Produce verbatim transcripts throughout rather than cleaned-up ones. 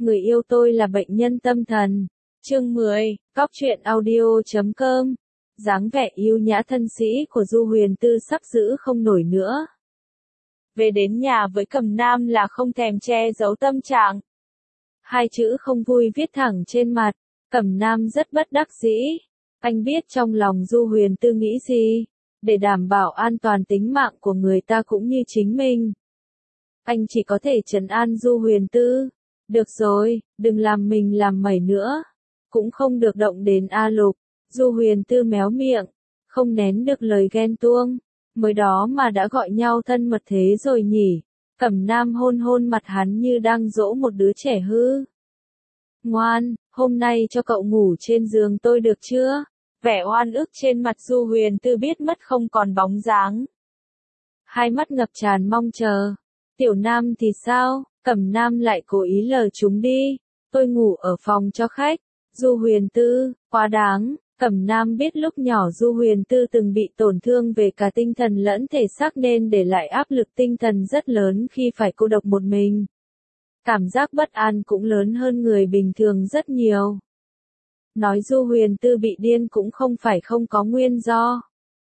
Người yêu tôi là bệnh nhân tâm thần. Chương mười, Cóc truyện audio chấm com. Dáng vẻ yêu nhã thân sĩ của Du Huyền Tư sắp giữ không nổi nữa. Về đến nhà với Cẩm Nam là không thèm che giấu tâm trạng. Hai chữ không vui viết thẳng trên mặt, Cẩm Nam rất bất đắc dĩ. Anh biết trong lòng Du Huyền Tư nghĩ gì, để đảm bảo an toàn tính mạng của người ta cũng như chính mình. Anh chỉ có thể trấn an Du Huyền Tư. Được rồi, đừng làm mình làm mẩy nữa. Cũng không được động đến A Lục. Du Huyền Tư méo miệng, không nén được lời ghen tuông. Mới đó mà đã gọi nhau thân mật thế rồi nhỉ. Cẩm Nam hôn hôn mặt hắn như đang dỗ một đứa trẻ hư. Ngoan, hôm nay cho cậu ngủ trên giường tôi được chưa? Vẻ oan ức trên mặt Du Huyền Tư biết mất không còn bóng dáng. Hai mắt ngập tràn mong chờ. Tiểu Nam thì sao? Cẩm Nam lại cố ý lờ chúng đi. Tôi ngủ ở phòng cho khách. Du Huyền Tư, quá đáng. Cẩm Nam biết lúc nhỏ Du Huyền Tư từng bị tổn thương về cả tinh thần lẫn thể xác nên để lại áp lực tinh thần rất lớn khi phải cô độc một mình. Cảm giác bất an cũng lớn hơn người bình thường rất nhiều. Nói Du Huyền Tư bị điên cũng không phải không có nguyên do.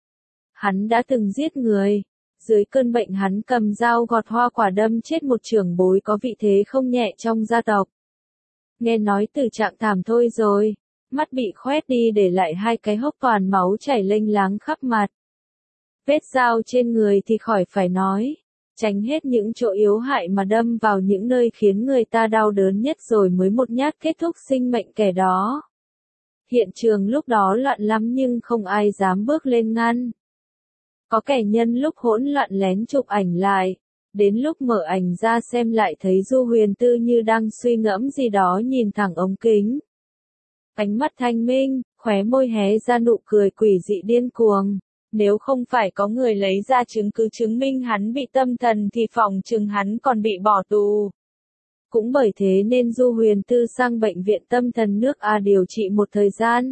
Hắn đã từng giết người. Dưới cơn bệnh hắn cầm dao gọt hoa quả đâm chết một trưởng bối có vị thế không nhẹ trong gia tộc. Nghe nói từ trạng thảm thôi rồi, mắt bị khoét đi để lại hai cái hốc toàn máu chảy lênh láng khắp mặt. Vết dao trên người thì khỏi phải nói, tránh hết những chỗ yếu hại mà đâm vào những nơi khiến người ta đau đớn nhất rồi mới một nhát kết thúc sinh mệnh kẻ đó. Hiện trường lúc đó loạn lắm nhưng không ai dám bước lên ngăn. Có kẻ nhân lúc hỗn loạn lén chụp ảnh lại, đến lúc mở ảnh ra xem lại thấy Du Huyền Tư như đang suy ngẫm gì đó nhìn thẳng ống kính. Ánh mắt thanh minh, khóe môi hé ra nụ cười quỷ dị điên cuồng. Nếu không phải có người lấy ra chứng cứ chứng minh hắn bị tâm thần thì phỏng chừng hắn còn bị bỏ tù. Cũng bởi thế nên Du Huyền Tư sang bệnh viện tâm thần nước A điều trị một thời gian.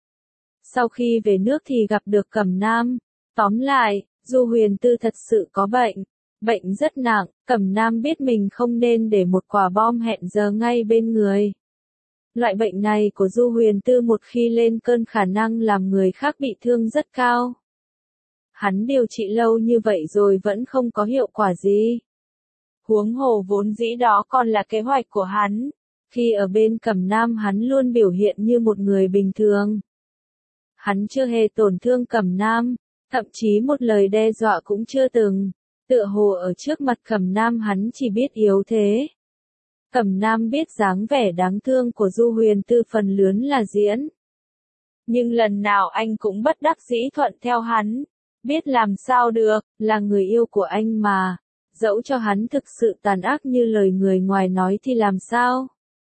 Sau khi về nước thì gặp được Cẩm Nam. Tóm lại, Du Huyền Tư thật sự có bệnh. Bệnh rất nặng, Cẩm Nam biết mình không nên để một quả bom hẹn giờ ngay bên người. Loại bệnh này của Du Huyền Tư một khi lên cơn khả năng làm người khác bị thương rất cao. Hắn điều trị lâu như vậy rồi vẫn không có hiệu quả gì. Huống hồ vốn dĩ đó còn là kế hoạch của hắn. Khi ở bên Cẩm Nam hắn luôn biểu hiện như một người bình thường. Hắn chưa hề tổn thương Cẩm Nam, thậm chí một lời đe dọa cũng chưa từng. Tựa hồ ở trước mặt Cẩm Nam hắn chỉ biết yếu thế. Cẩm Nam biết dáng vẻ đáng thương của Du Huyền Tư phần lớn là diễn. Nhưng lần nào anh cũng bất đắc dĩ thuận theo hắn. Biết làm sao được, là người yêu của anh mà. Dẫu cho hắn thực sự tàn ác như lời người ngoài nói thì làm sao?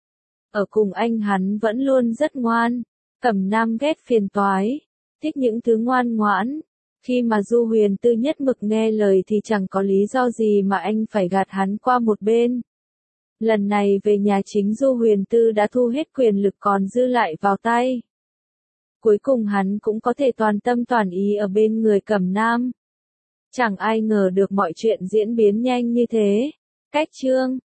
Ở cùng anh hắn vẫn luôn rất ngoan. Cẩm Nam ghét phiền toái, thích những thứ ngoan ngoãn. Khi mà Du Huyền Tư nhất mực nghe lời thì chẳng có lý do gì mà anh phải gạt hắn qua một bên. Lần này về nhà chính Du Huyền Tư đã thu hết quyền lực còn dư lại vào tay. Cuối cùng hắn cũng có thể toàn tâm toàn ý ở bên người Cẩm Nam. Chẳng ai ngờ được mọi chuyện diễn biến nhanh như thế. Cách chương